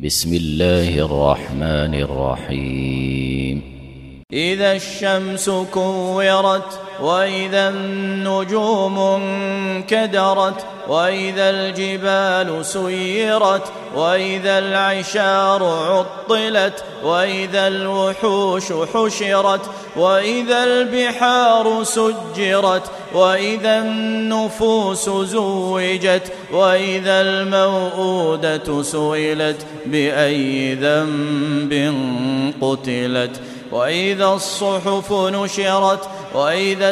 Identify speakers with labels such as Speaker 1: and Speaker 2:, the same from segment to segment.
Speaker 1: بسم الله الرحمن الرحيم
Speaker 2: إذا الشمس كورت وإذا النجوم انكدرت وإذا الجبال سيرت وإذا العشار عطلت وإذا الوحوش حشرت وإذا البحار سجرت وإذا النفوس زوجت وإذا الموءودة سئلت بأي ذنب قتلت وإذا الصحف نشرت وإذا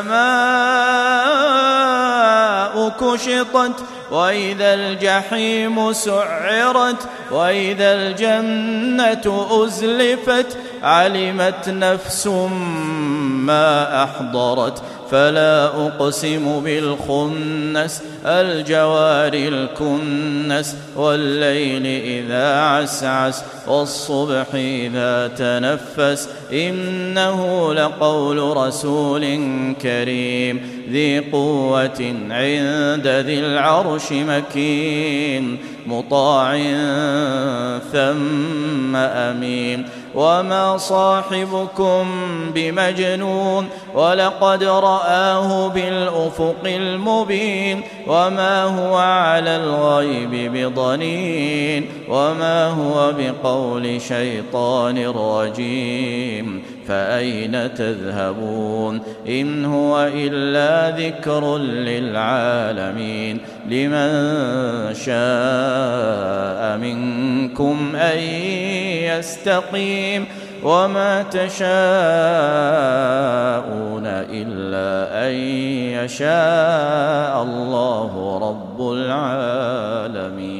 Speaker 2: السماء كشطت وإذا الجحيم سعرت وإذا الجنة أزلفت علمت نفس ما أحضرت فلا أقسم بالخنس الجوار الكنس والليل إذا عسعس والصبح إذا تنفس إنه لقول رسول كريم ذي قوة عند ذي العرش مكين مطاع ثم أمين وما صاحبكم بمجنون ولقد رآه بالأفق المبين وما هو على الغيب بضنين وما هو بقول شيطان رجيم فأين تذهبون إن هو إلا ذكر للعالمين لمن شاء منكم أن يستقيم وما تشاءون إلا أن يشاء الله رب العالمين.